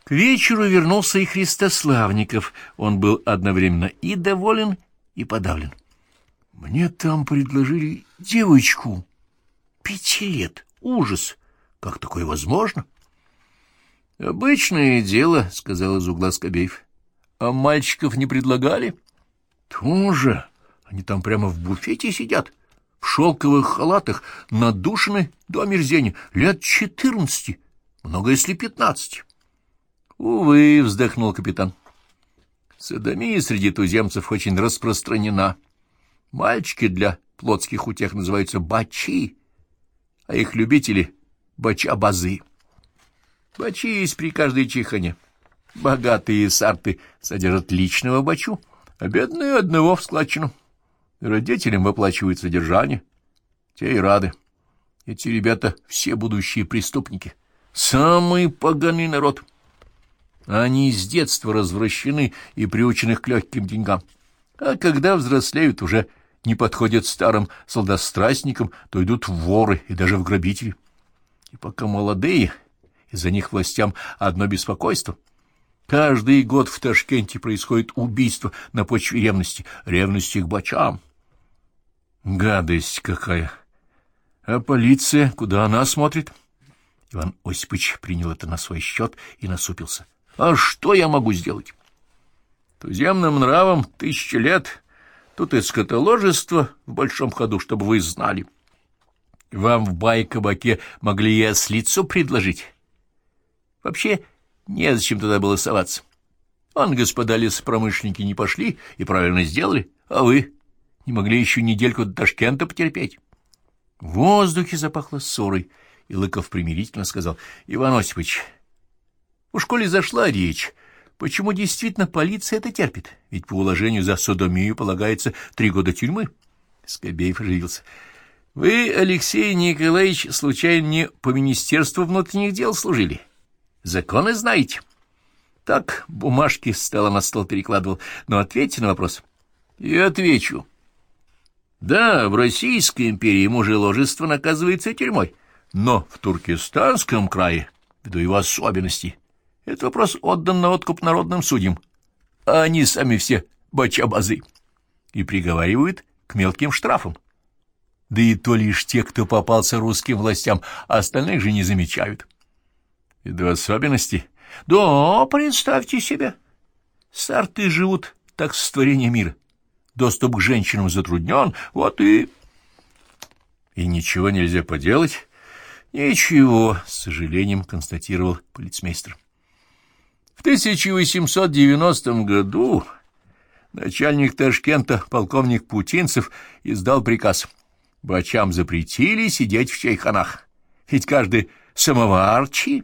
К вечеру вернулся и Христославников. Он был одновременно и доволен, и подавлен. Мне там предложили девочку 5 лет. Ужас! Как такое возможно? — Обычное дело, — сказал из угла Скобеев. — А мальчиков не предлагали? — Тоже. Они там прямо в буфете сидят, в шелковых халатах, надушены до омерзения, лет 14, много если 15. — Увы, — вздохнул капитан. Содомия среди туземцев очень распространена. Мальчики для плотских утех называются бачи, а их любители — бача-базы. Бачи есть при каждой чихане. Богатые сарты содержат личного бачу, а бедные — одного в складчину. Родителям выплачивают содержание. Те и рады. Эти ребята все будущие преступники. Самый поганый народ. Они с детства развращены и приучены к легким деньгам. А когда взрослеют, уже не подходят старым сладострастникам, то идут в воры и даже в грабители. И пока молодые, из-за них властям одно беспокойство. Каждый год в Ташкенте происходит убийство на почве ревности к бачам. Гадость какая! А полиция, куда она смотрит? Иван Осипович принял это на свой счет и насупился. А что я могу сделать? Туземным нравам 1000 лет. Тут и скотоложество в большом ходу, чтобы вы знали. Вам в бай-кабаке могли и ослицу предложить. Вообще, незачем туда было соваться. Он, господа лесопромышленники, не пошли и правильно сделали, а вы не могли еще недельку до Ташкента потерпеть. В воздухе запахло ссорой, и Лыков примирительно сказал: — Иван Осипович, у школе зашла речь. Почему действительно полиция это терпит? Ведь по уложению за содомию полагается 3 года тюрьмы. Скобеев оживился. — Вы, Алексей Николаевич, случайно не по Министерству внутренних дел служили? Законы знаете? Так, бумажки с стола на стол перекладывал. Но ответьте на вопрос. И отвечу. Да, в Российской империи мужеложество наказывается тюрьмой, но в Туркестанском крае, ввиду его особенностей, этот вопрос отдан на откуп народным судьям, а они сами все бача-базы и приговаривают к мелким штрафам. Да и то лишь те, кто попался русским властям, а остальных же не замечают. И до особенностей? Да, представьте себе. Сарты живут так с творения мира. Доступ к женщинам затруднен, вот и... И ничего нельзя поделать? Ничего, с сожалением констатировал полицмейстер. В 1890 году начальник Ташкента, полковник Путинцев, издал приказ. Бачам запретили сидеть в чайханах, ведь каждый самоварчи...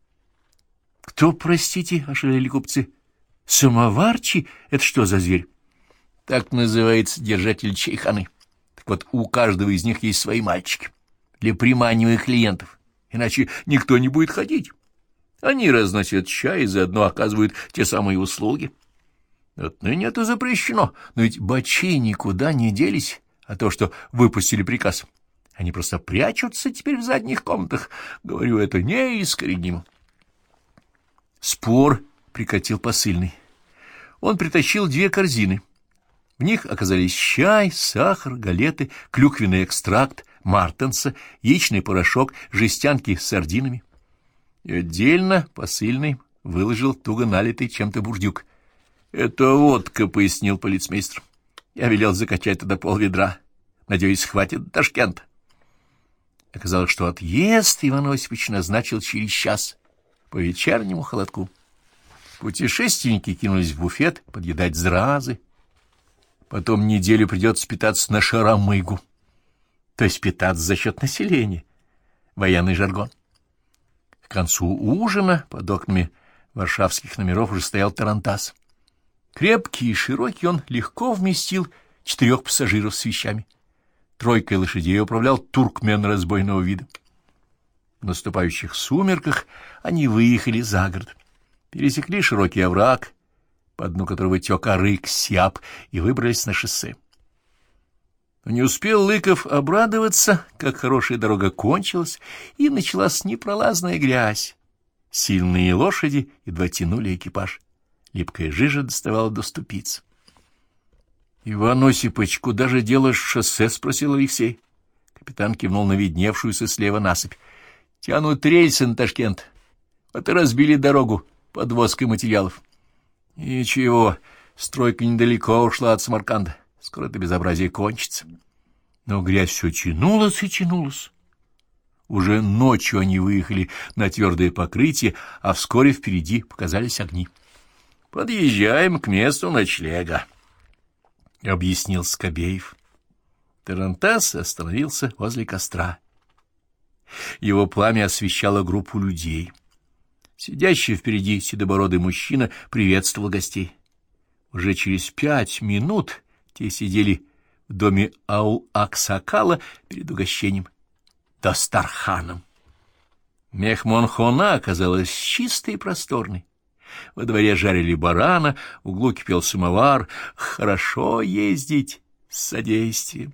— Кто, простите, — ошалели купцы, — самоварчи? Это что за зверь? — Так называется держатель чайханы. Так вот, у каждого из них есть свои мальчики для приманивания клиентов, иначе никто не будет ходить. Они разносят чай и заодно оказывают те самые услуги. Отныне это запрещено, но ведь бачи никуда не делись, а то, что выпустили приказ. Они просто прячутся теперь в задних комнатах. Говорю, это неискоренимо. Спор прикатил посыльный. Он притащил 2 корзины. В них оказались чай, сахар, галеты, клюквенный экстракт, мартенса, яичный порошок, жестянки с сардинами. И отдельно посыльный выложил туго налитый чем-то бурдюк. — Это водка, — пояснил полицмейстер. Я велел закачать туда пол-ведра. Надеюсь, хватит до Ташкента. Оказалось, что отъезд Иван Осипович назначил через час по вечернему холодку. Путешественники кинулись в буфет подъедать зразы. Потом неделю придется питаться на шарамыгу, то есть питаться за счет населения. Военный жаргон. К концу ужина под окнами варшавских номеров уже стоял тарантас. Крепкий и широкий, он легко вместил 4 пассажиров с вещами. 3 лошадей управлял туркмен разбойного вида. В наступающих сумерках они выехали за город, пересекли широкий овраг, по дну которого тек Арык-Сяп, и выбрались на шоссе. Но не успел Лыков обрадоваться, как хорошая дорога кончилась, и началась непролазная грязь. Сильные лошади едва тянули экипаж. Липкая жижа доставала до ступиц. — Иван Осипович, куда же делаешь шоссе? — спросил Алексей. Капитан кивнул на видневшуюся слева насыпь. — Тянут рельсы на Ташкент. Вот и разбили дорогу подвозкой материалов. — Ничего, стройка недалеко ушла от Самарканда. Скоро это безобразие кончится. Но грязь все тянулась и тянулась. Уже ночью они выехали на твердое покрытие, а вскоре впереди показались огни. — Подъезжаем к месту ночлега, — объяснил Скобеев. Тарантас остановился возле костра. Его пламя освещало группу людей. Сидящий впереди седобородый мужчина приветствовал гостей. Уже через 5 минут те сидели в доме Ау-Аксакала перед угощением Дастарханом. Мехмон-хона оказалась чистой и просторной. Во дворе жарили барана, в углу кипел самовар. Хорошо ездить с содействием.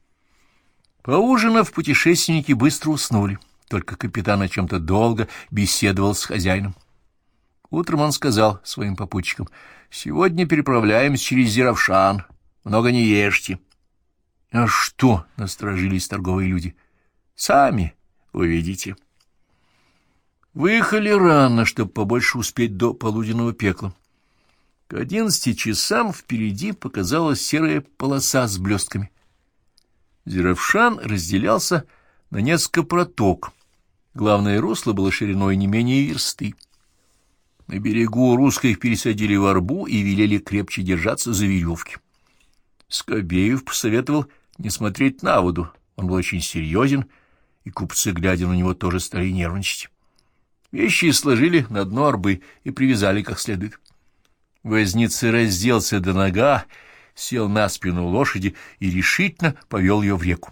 Поужинав, путешественники быстро уснули. Только капитан о чем-то долго беседовал с хозяином. Утром он сказал своим попутчикам: «Сегодня переправляемся через Зеравшан. Много не ешьте». «А что?» — насторожились торговые люди. «Сами увидите». Выехали рано, чтобы побольше успеть до полуденного пекла. К 11 часам впереди показалась серая полоса с блестками. Зеравшан разделялся на несколько проток. Главное русло было шириной не менее версты. На берегу русских пересадили в арбу и велели крепче держаться за веревки. Скобеев посоветовал не смотреть на воду. Он был очень серьезен, и купцы, глядя на него, тоже стали нервничать. Вещи сложили на дно арбы и привязали как следует. Возница разделся до нога, сел на спину лошади и решительно повел ее в реку.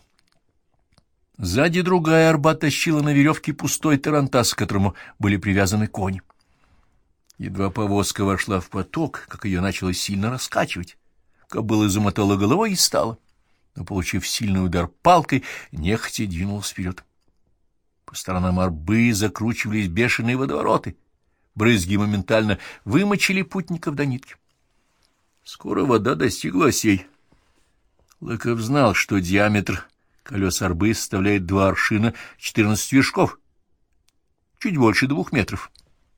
Сзади другая арба тащила на веревке пустой тарантас, к которому были привязаны кони. Едва повозка вошла в поток, как ее начало сильно раскачивать. Кобыла замотала головой и стала, но, получив сильный удар палкой, нехотя двинулась вперед. По сторонам арбы закручивались бешеные водовороты. Брызги моментально вымочили путников до нитки. Скоро вода достигла осей. Лыков знал, что диаметр колес арбы составляет 2 аршина 14 вершков, чуть больше 2 метров.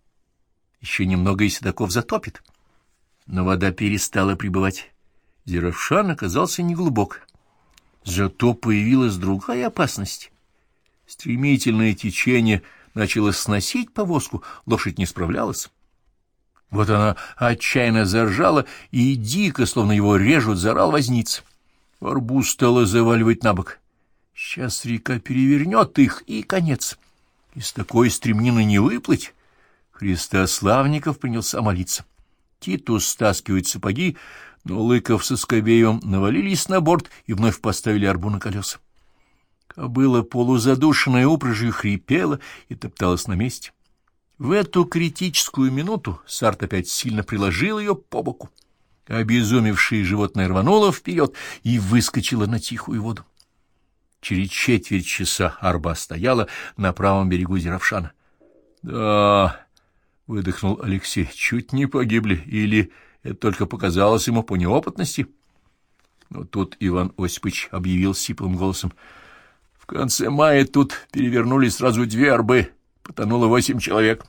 Еще немного и седаков затопит. Но вода перестала прибывать. Зеравшан оказался неглубок. Зато появилась другая опасность. Стремительное течение начало сносить повозку, лошадь не справлялась. Вот она отчаянно заржала, и дико, словно его режут, заорал возница. Арбу стало заваливать на бок. Сейчас река перевернет их, и конец. Из такой стремнины не выплыть. Христославников принялся молиться. Титус стаскивает сапоги, но Лыков со Скобеевым навалились на борт и вновь поставили арбу на колеса. Кобыла, полузадушенная упряжью, хрипела и топталась на месте. В эту критическую минуту Сарт опять сильно приложил ее по боку. Обезумевшее животное рвануло вперед и выскочило на тихую воду. Через четверть часа арба стояла на правом берегу Зеравшана. — Да, — выдохнул Алексей, — чуть не погибли, или это только показалось ему по неопытности? Но тут Иван Осипович объявил сиплым голосом: — в конце мая тут перевернули сразу 2 арбы, потонуло 8 человек.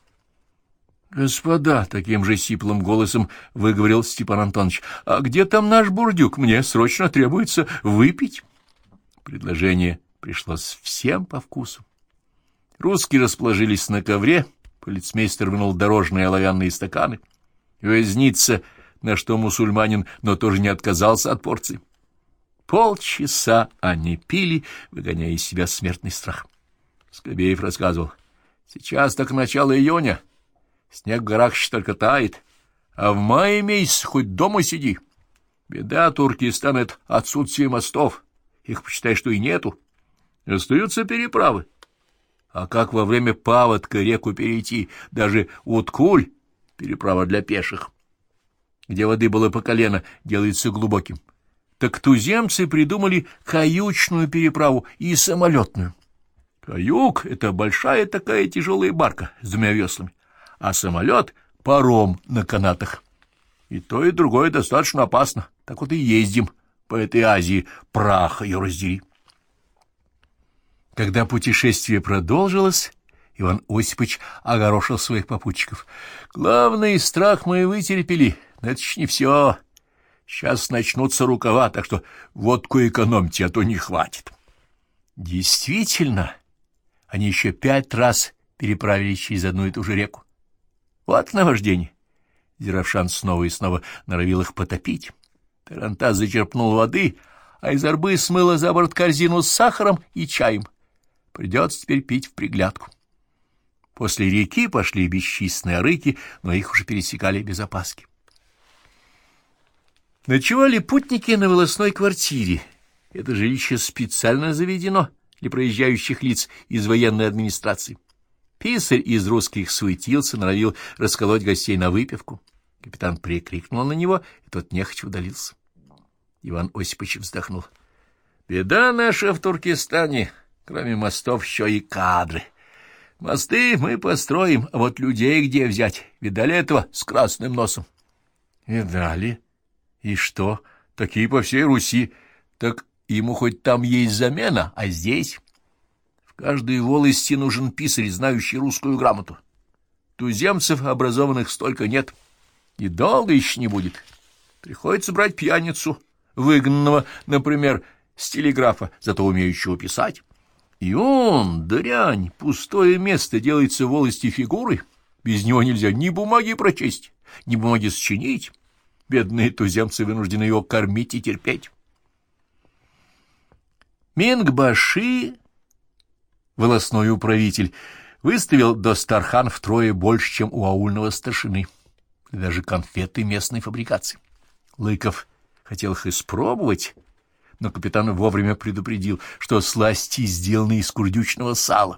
— Господа, — таким же сиплым голосом выговорил Степан Антонович, — а где там наш бурдюк? Мне срочно требуется выпить. Предложение пришлось всем по вкусу. Русские расположились на ковре, полицмейстер вынул дорожные оловянные стаканы. Возница, на что мусульманин, но тоже не отказался от порции. Полчаса они пили, выгоняя из себя смертный страх. Скобеев рассказывал: сейчас так начало июня, снег в горах еще только тает, а в мае месяц хоть дома сиди. Беда Туркестана — это отсутствие мостов, их, почитай, что и нету. Остаются переправы. А как во время паводка реку перейти? Даже Уткуль, переправа для пеших, где воды было по колено, делается глубоким. Так туземцы придумали каючную переправу и самолетную. Каюк — это большая такая тяжелая барка с 2 веслами, а самолет — паром на канатах. И то, и другое достаточно опасно. Так вот и ездим по этой Азии, прах ее раздери. Когда путешествие продолжилось, Иван Осипович огорошил своих попутчиков. Главный страх мы вытерпели, но это еще не все. Сейчас начнутся рукава, так что водку экономьте, а то не хватит. Действительно, они еще 5 раз переправились через одну и ту же реку. Вот наваждение. Зеравшан снова и снова норовил их потопить. Тарантас зачерпнул воды, а из арбы смыло за борт корзину с сахаром и чаем. Придется теперь пить в приглядку. После реки пошли бесчисленные арыки, но их уже пересекали без опаски. Ночевали путники на волосной квартире. Это жилище специально заведено для проезжающих лиц из военной администрации. Писарь из русских суетился, норовил расколоть гостей на выпивку. Капитан прикрикнул на него, и тот нехотя удалился. Иван Осипович вздохнул. Беда наша в Туркестане, кроме мостов еще и кадры. Мосты мы построим, а вот людей где взять? Видали этого с красным носом? Видали. И что? Такие по всей Руси. Так ему хоть там есть замена, а здесь... В каждой волости нужен писарь, знающий русскую грамоту. Туземцев образованных столько нет. И долго еще не будет. Приходится брать пьяницу, выгнанного, например, с телеграфа, зато умеющего писать. И он, дрянь, пустое место делается в волости фигурой. Без него нельзя ни бумаги прочесть, ни бумаги сочинить. Бедные туземцы вынуждены его кормить и терпеть. Менгбаши, волостной управитель, выставил Достархан втрое больше, чем у аульного старшины. И даже конфеты местной фабрикации. Лыков хотел их испробовать, но капитан вовремя предупредил, что сласти сделаны из курдючного сала.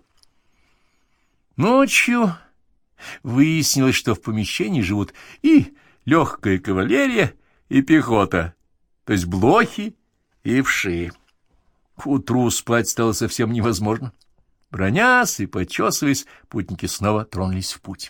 Ночью выяснилось, что в помещении живут и легкая кавалерия, и пехота, то есть блохи и вши. К утру спать стало совсем невозможно. Бронясь и почесываясь, путники снова тронулись в путь.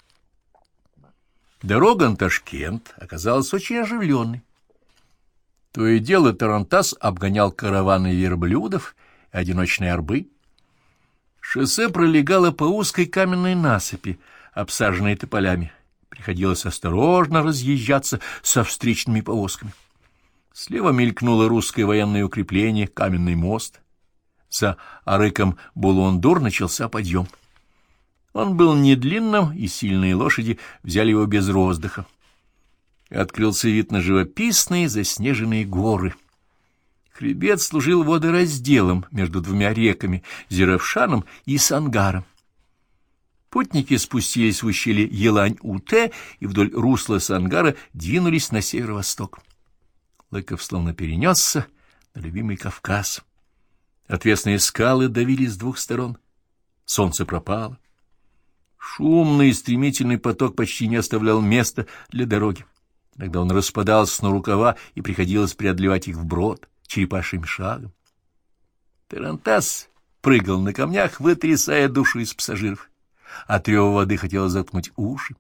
Дорога на Ташкент оказалась очень оживленной. То и дело тарантас обгонял караваны верблюдов и одиночные арбы. Шоссе пролегало по узкой каменной насыпи, обсаженной тополями. Приходилось осторожно разъезжаться со встречными повозками. Слева мелькнуло русское военное укрепление, каменный мост. За арыком Булундур начался подъем. Он был недлинным, и сильные лошади взяли его без роздыха. Открылся вид на живописные заснеженные горы. Хребет служил водоразделом между двумя реками — Зеравшаном и Сангаром. Путники спустились в ущелье Елань-Уте и вдоль русла Сангара двинулись на северо-восток. Лыков словно перенесся на любимый Кавказ. Отвесные скалы давили с двух сторон. Солнце пропало. Шумный и стремительный поток почти не оставлял места для дороги. Иногда он распадался на рукава, и приходилось преодолевать их вброд, черепашьим шагом. Тарантас прыгал на камнях, вытрясая душу из пассажиров. От рева воды хотелось заткнуть уши.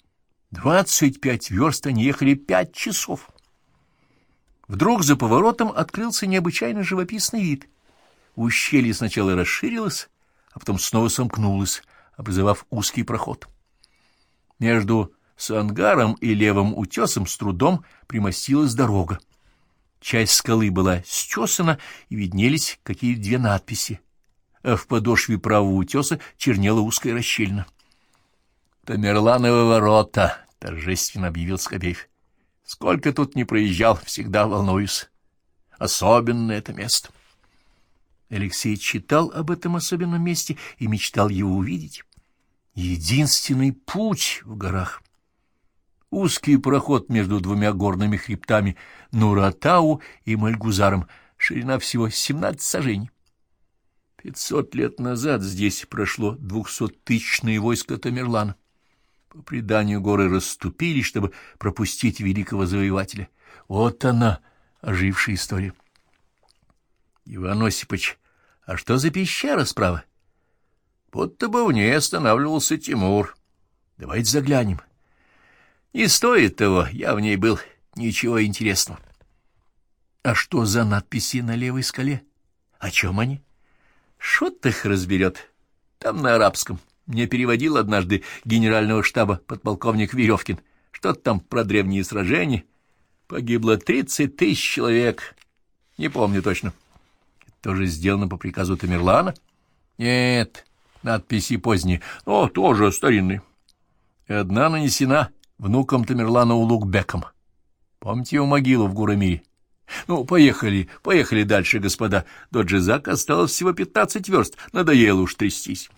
25 верст они ехали 5 часов. Вдруг за поворотом открылся необычайно живописный вид. Ущелье сначала расширилось, а потом снова сомкнулось, образовав узкий проход. Между Сангаром и левым утесом с трудом примостилась дорога. Часть скалы была стесана, и виднелись какие-то 2 надписи, а в подошве правого утеса чернела узкая расщельна. «Тамерлановы ворота», — торжественно объявил Скобеев. «Сколько тут не проезжал, всегда волнуюсь. Особенно это место». Алексей читал об этом особенном месте и мечтал его увидеть. Единственный путь в горах. Узкий проход между 2 горными хребтами Нуратау и Мальгузаром, ширина всего 17 саженей. 500 лет назад здесь прошло 200-тысячное войско Тамерлана. По преданию, горы расступились, чтобы пропустить великого завоевателя. Вот она, ожившая история. Иван Осипович, а что за пещера справа? Будто бы в ней останавливался Тимур. Давайте заглянем. Не стоит того, я в ней был, ничего интересного. А что за надписи на левой скале? О чем они? Шот их разберет. Там на арабском. Мне переводил однажды генерального штаба подполковник Веревкин. Что-то там про древние сражения. Погибло 30 000 человек. Не помню точно. Это тоже сделано по приказу Тамерлана? Нет, надписи поздние, но тоже старинные. И одна нанесена внуком Тамерлана Улугбеком. Помните его могилу в Гурамире? Ну, поехали дальше, господа. До Джизака осталось всего 15 верст. Надоело уж трястись.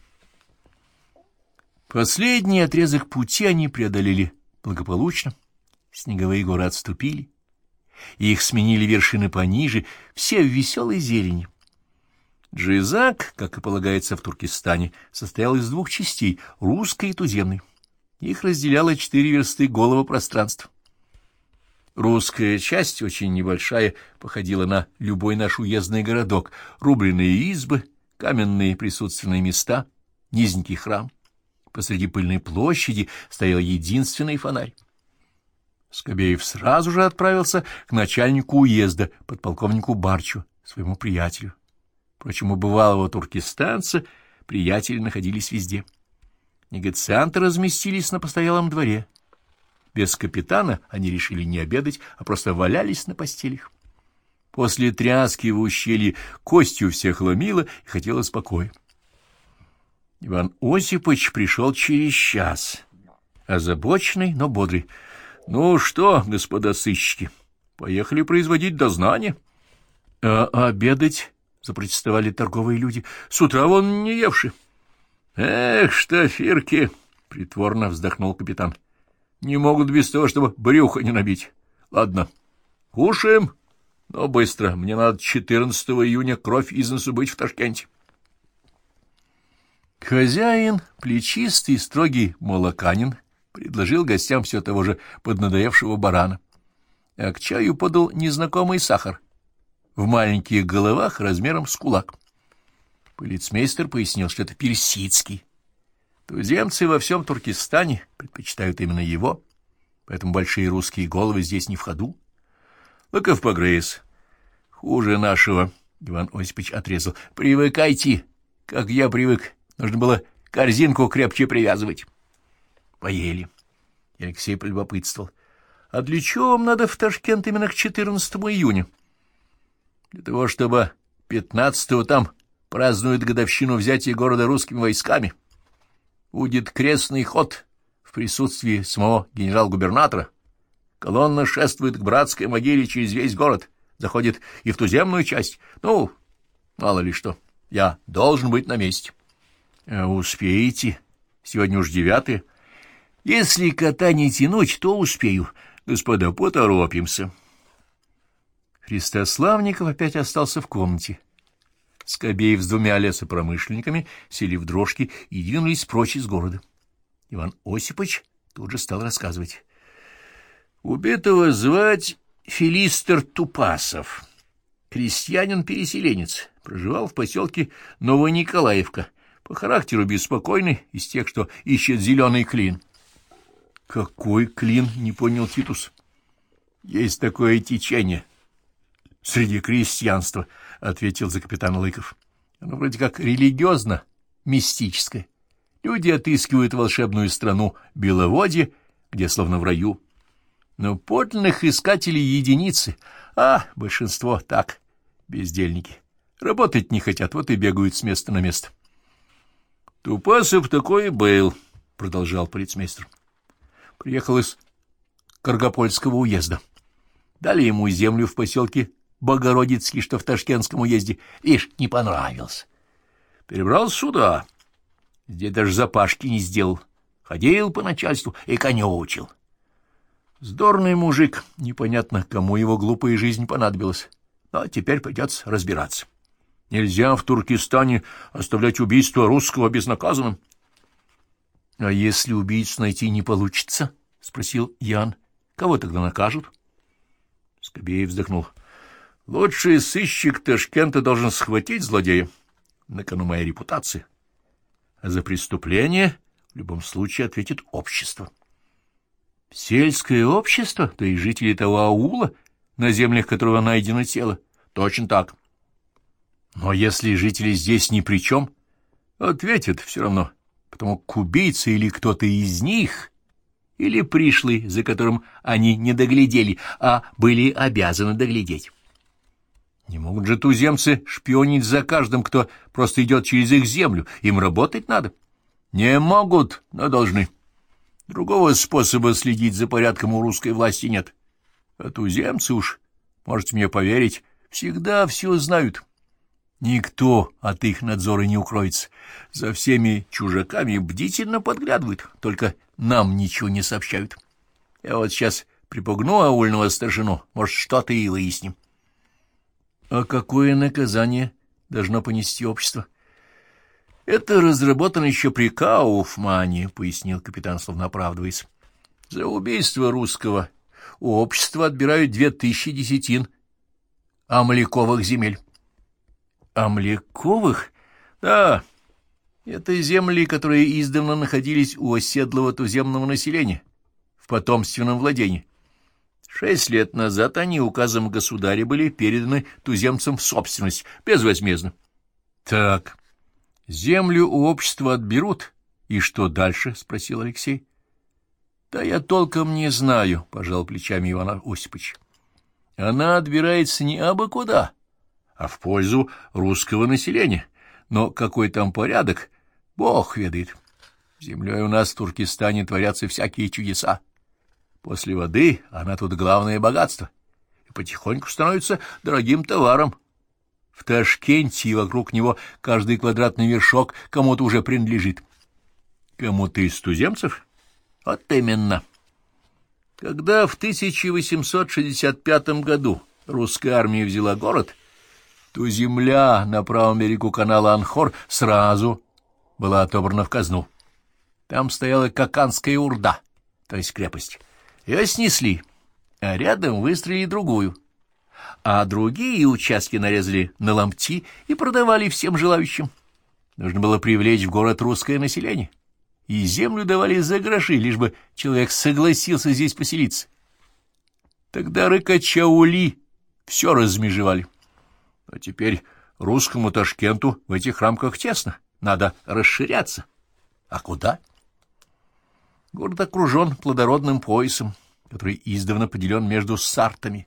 Последний отрезок пути они преодолели благополучно. Снеговые горы отступили, и их сменили вершины пониже, все в веселой зелени. Джизак, как и полагается в Туркестане, состоял из двух частей — русской и туземной. Их разделяло 4 версты голого пространства. Русская часть, очень небольшая, походила на любой наш уездный городок: рубленые избы, каменные присутственные места, низенький храм. Посреди пыльной площади стоял единственный фонарь. Скобеев сразу же отправился к начальнику уезда, подполковнику Барчу, своему приятелю. Впрочем, у бывалого туркестанца приятели находились везде. Негацианты разместились на постоялом дворе. Без капитана они решили не обедать, а просто валялись на постелях. После тряски в ущелье костью всех ломило и хотелось покоя. Иван Осипович пришел через час, озабоченный, но бодрый. — Ну что, господа сыщики, поехали производить дознание. — А обедать? — запротестовали торговые люди. — С утра вон не евши. — Эх, штафирки! — притворно вздохнул капитан. — Не могут без того, чтобы брюхо не набить. Ладно, кушаем, но быстро. Мне надо 14 июня кровь из носу быть в Ташкенте. Хозяин, плечистый, строгий молоканин, предложил гостям все того же поднадоевшего барана, а к чаю подал незнакомый сахар в маленьких головах размером с кулак. Полицмейстер пояснил, что это персидский. Туземцы во всем Туркестане предпочитают именно его, поэтому большие русские головы здесь не в ходу. Лыков погрыз. Хуже нашего, Иван Осипович отрезал. Привыкайте, как я привык. Нужно было корзинку крепче привязывать. Поели. Алексей полюбопытствовал. — А для чего вам надо в Ташкент именно к 14 июня? — Для того, чтобы 15-го там празднуют годовщину взятия города русскими войсками. Будет крестный ход в присутствии самого генерал-губернатора. Колонна шествует к братской могиле через весь город, заходит и в туземную часть. Ну, мало ли что, я должен быть на месте. — А успеете? Сегодня уж 9. Если кота не тянуть, то успею. Господа, поторопимся. Христославников опять остался в комнате. Скобеев с 2 лесопромышленниками сели в дрожки и двинулись прочь из города. Иван Осипович тут же стал рассказывать. Убитого звать Филистер Тупасов. Крестьянин-переселенец, проживал в поселке Новониколаевка. По характеру беспокойный, из тех, что ищет зеленый клин. — Какой клин? — не понял Титус. — Есть такое течение среди крестьянства, — ответил за капитана Лыков. — Оно вроде как религиозно, мистическое. Люди отыскивают волшебную страну Беловодье, где словно в раю. Но подлинных искателей единицы, а большинство так, бездельники. Работать не хотят, вот и бегают с места на место. — Тупасов такой был, — продолжал полицмейстер. Приехал из Каргопольского уезда. Дали ему землю в поселке Богородицкий, что в Ташкентском уезде. Ишь, не понравился. Перебрался сюда. Здесь даже запашки не сделал. Ходил по начальству и конючил. Здорный мужик, непонятно, кому его глупая жизнь понадобилась. Но теперь придется разбираться. Нельзя в Туркестане оставлять убийство русского безнаказанным. — А если убийцу найти не получится? — спросил Ян. — Кого тогда накажут? Скобеев вздохнул. — Лучший сыщик Ташкента должен схватить злодея. На кону моя репутация. А за преступление В любом случае ответит общество. Сельское общество, то есть жители того аула, на землях которого найдено тело? Точно так. Но если жители здесь ни при чем, ответят все равно, потому как убийца или кто-то из них, или пришлый, за которым они не доглядели, а были обязаны доглядеть. Не могут же туземцы шпионить за каждым, кто просто идет через их землю, им работать надо. Не могут, но должны. Другого способа следить за порядком у русской власти нет. А туземцы уж, можете мне поверить, всегда все знают. Никто от их надзора не укроется. За всеми чужаками бдительно подглядывают, только нам ничего не сообщают. Я вот сейчас припугну аульного старшину, может, что-то и выясним. А какое наказание должно понести общество? Это разработано еще при Кауфмане, пояснил капитан, словно оправдываясь. За убийство русского у общества отбирают 2000 десятин амляковых земель. Амляковых? Да, это земли, которые издавна находились у оседлого туземного населения в потомственном владении. 6 лет назад они указом государя были переданы туземцам в собственность, безвозмездно. Так, землю у общества отберут, и что дальше? — спросил Алексей. — Да я толком не знаю, — пожал плечами Иван Осипович. — Она отбирается не абы куда, а в пользу русского населения. Но какой там порядок, Бог ведает. Землей у нас в Туркестане творятся всякие чудеса. После воды она тут главное богатство, и потихоньку становится дорогим товаром. В Ташкенте и вокруг него каждый квадратный вершок кому-то уже принадлежит. Кому-то из туземцев? Вот именно. Когда в 1865 году русская армия взяла город, то земля на правом берегу канала Анхор сразу была отобрана в казну. Там стояла Каканская Урда, то есть крепость. Ее снесли, а рядом выстроили другую. А другие участки нарезали на ломти и продавали всем желающим. Нужно было привлечь в город русское население. И землю давали за гроши, лишь бы человек согласился здесь поселиться. Тогда рыкачаули все размежевали. А теперь русскому Ташкенту в этих рамках тесно. Надо расширяться. А куда? Город окружен плодородным поясом, который издавна поделен между сартами.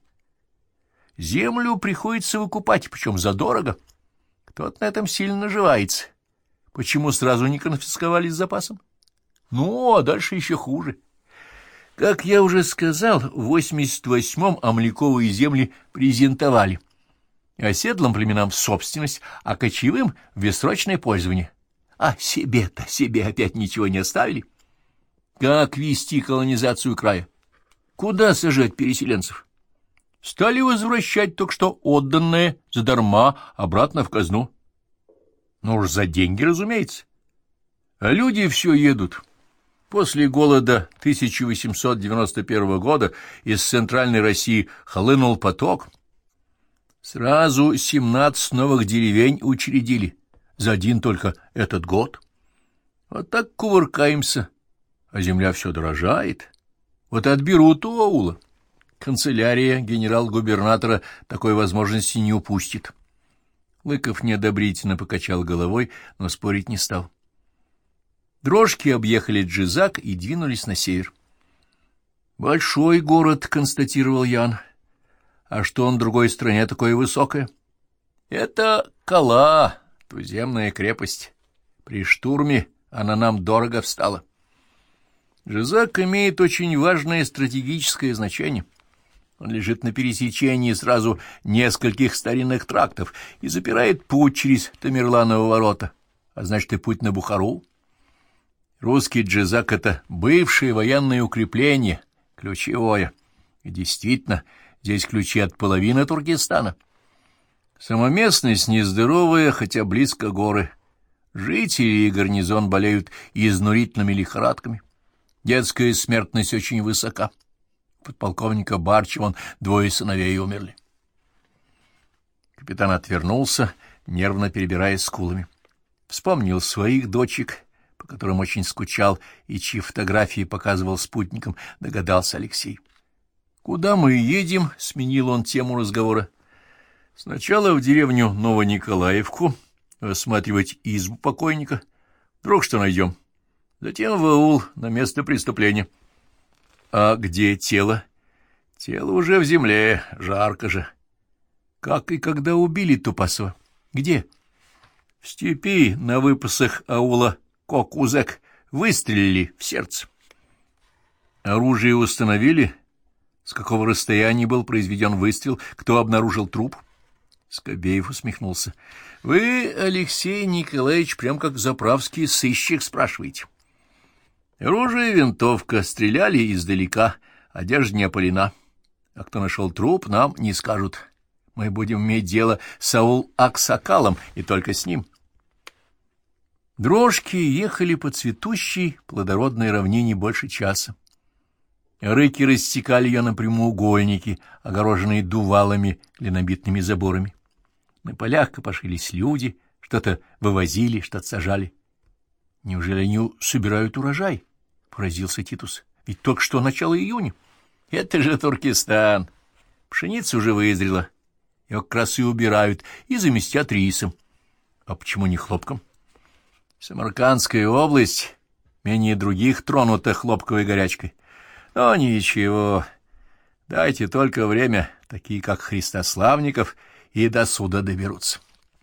Землю приходится выкупать, причем задорого. Кто-то на этом сильно наживается. Почему сразу не конфисковали с запасом? Ну, а дальше еще хуже. Как я уже сказал, в 88-м амляковые земли презентовали. Оседлым племенам в собственность, а кочевым — в бессрочное пользование. А себе опять ничего не оставили. Как вести колонизацию края? Куда сажать переселенцев? Стали возвращать только что отданное задарма обратно в казну. Ну уж за деньги, разумеется. А люди все едут. После голода 1891 года из Центральной России хлынул поток. Сразу 17 новых деревень учредили за один только этот год. Вот так кувыркаемся, а земля все дорожает. Вот отберут у аула. Канцелярия генерал-губернатора такой возможности не упустит. Лыков неодобрительно покачал головой, но спорить не стал. Дрожки объехали Джизак и двинулись на север. «Большой город», — констатировал Ян. «А что он в другой стране такое высокое?» «Это Кала, туземная крепость. При штурме она нам дорого встала. Джизак имеет очень важное стратегическое значение. Он лежит на пересечении сразу нескольких старинных трактов и запирает путь через Тамерланово ворота, а значит и путь на Бухару. Русский Джизак — это бывшее военное укрепление, ключевое. И действительно, здесь ключи от половины Туркестана. Сама местность нездоровая, хотя близко горы. Жители и гарнизон болеют изнурительными лихорадками. Детская смертность очень высока. Подполковника Барчева 2 сыновей умерли. Капитан отвернулся, нервно перебирая скулами. Вспомнил своих дочек, по которым очень скучал и чьи фотографии показывал спутникам, догадался Алексей. — Куда мы едем? — сменил он тему разговора. — Сначала в деревню Новониколаевку, осматривать избу покойника. Вдруг что найдем. Затем в аул, на место преступления. — А где тело? — Тело уже в земле, жарко же. — Как и когда убили Тупасова? — Где? — В степи, на выпасах аула Кок-Узек. Выстрелили в сердце. — Оружие установили? С какого расстояния был произведен выстрел? Кто обнаружил труп? Скобеев усмехнулся. — Вы, Алексей Николаевич, прям как заправский сыщик спрашиваете. Оружие — винтовка, стреляли издалека, одежда не опалена. А кто нашел труп, нам не скажут. Мы будем иметь дело с аул-Аксакалом, и только с ним. Дрожки ехали по цветущей плодородной равнине больше часа. Рыки рассекали ее на прямоугольники, огороженные дувалами, глинобитными заборами. На полях копошились люди, что-то вывозили, что-то сажали. — Неужели они собирают урожай? — поразился Титус. — Ведь только что начало июня. — Это же Туркестан. Пшеница уже вызрела. Ее как раз и убирают, и заместят рисом. — А почему не хлопком? — Самаркандская область менее других тронута хлопковой горячкой. Но ничего, дайте только время, такие как Христославников и до суда доберутся.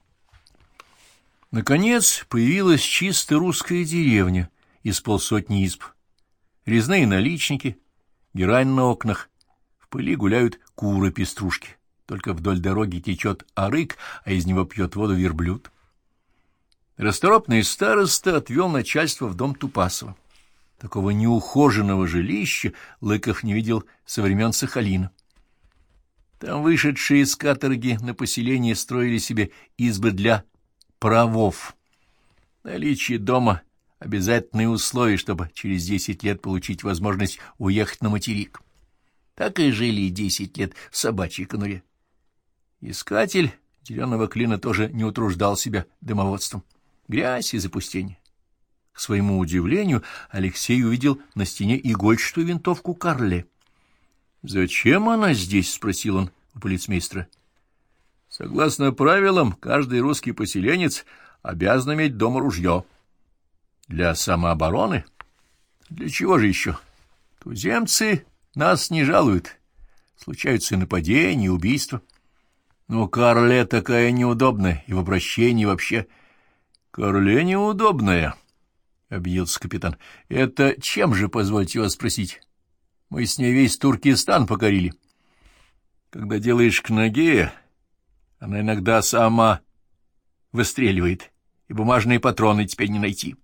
Наконец появилась чисто русская деревня из полсотни изб. Резные наличники, герань на окнах, в пыли гуляют куры-пеструшки. Только вдоль дороги течет арык, а из него пьет воду верблюд. Расторопный староста отвел начальство в дом Тупасова. Такого неухоженного жилища Лыков не видел со времен Сахалина. Там вышедшие из каторги на поселение строили себе избы для правов. Наличие дома — обязательные условия, чтобы через 10 лет получить возможность уехать на материк. Так и жили 10 лет в собачьей конуре. Искатель зеленого клина тоже не утруждал себя домоводством. Грязь и запустение. К своему удивлению, Алексей увидел на стене игольчатую винтовку Карле. — Зачем она здесь? — спросил он у полицмейстера. — Согласно правилам, каждый русский поселенец обязан иметь дома ружье. — Для самообороны? Для чего же еще? Туземцы нас не жалуют. Случаются и нападения, и убийства. Но Карле такая неудобная, и в обращении вообще... — Карле неудобная, — обиделся капитан. — Это чем же, позвольте вас спросить? Мы с ней весь Туркестан покорили. Когда делаешь к ноге, она иногда сама выстреливает, и бумажные патроны теперь не найти.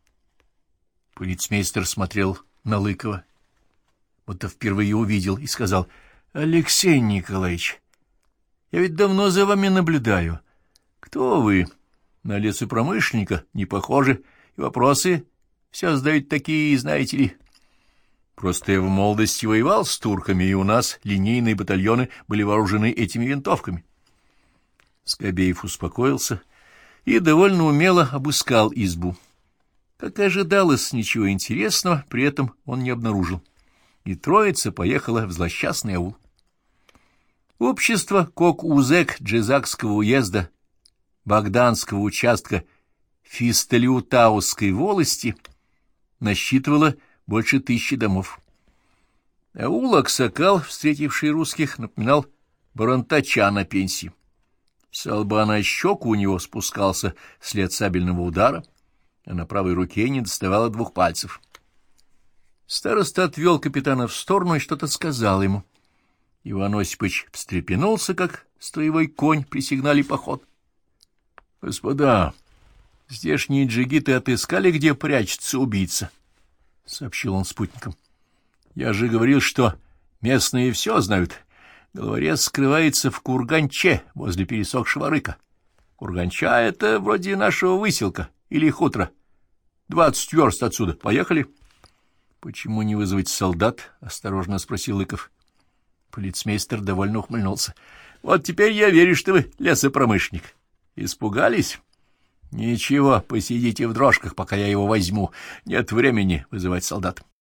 Полицмейстер смотрел на Лыкова, будто впервые увидел, и сказал: — Алексей Николаевич, я ведь давно за вами наблюдаю. Кто вы? На лесопромышленника не похожи, и вопросы все задают такие, знаете ли. Просто я в молодости воевал с турками, и у нас линейные батальоны были вооружены этими винтовками. Скобеев успокоился и довольно умело обыскал избу. Как и ожидалось, ничего интересного при этом он не обнаружил, и троица поехала в злосчастный аул. Общество Кок-Узек Джизакского уезда Богданского участка Фистолиутаусской волости насчитывало больше 1000 домов. Аул Аксакал, встретивший русских, напоминал барантача на пенсии. С лба на щеку у него спускался след сабельного удара, а на правой руке не доставало 2 пальцев. Староста отвел капитана в сторону и что-то сказал ему. Иван Осипович встрепенулся, как строевой конь при сигнале «Поход». — Господа, здешние джигиты отыскали, где прячется убийца, — сообщил он спутникам. — Я же говорил, что местные все знают. Головорез скрывается в Курганче, возле пересохшего рыка. Курганча — это вроде нашего выселка или хутора. 20 верст отсюда. Поехали? — Почему не вызвать солдат? — осторожно спросил Лыков. Полицмейстер довольно ухмыльнулся. — Вот теперь я верю, что вы лесопромышленник. Испугались? Ничего, посидите в дрожках, пока я его возьму. Нет времени вызывать солдат.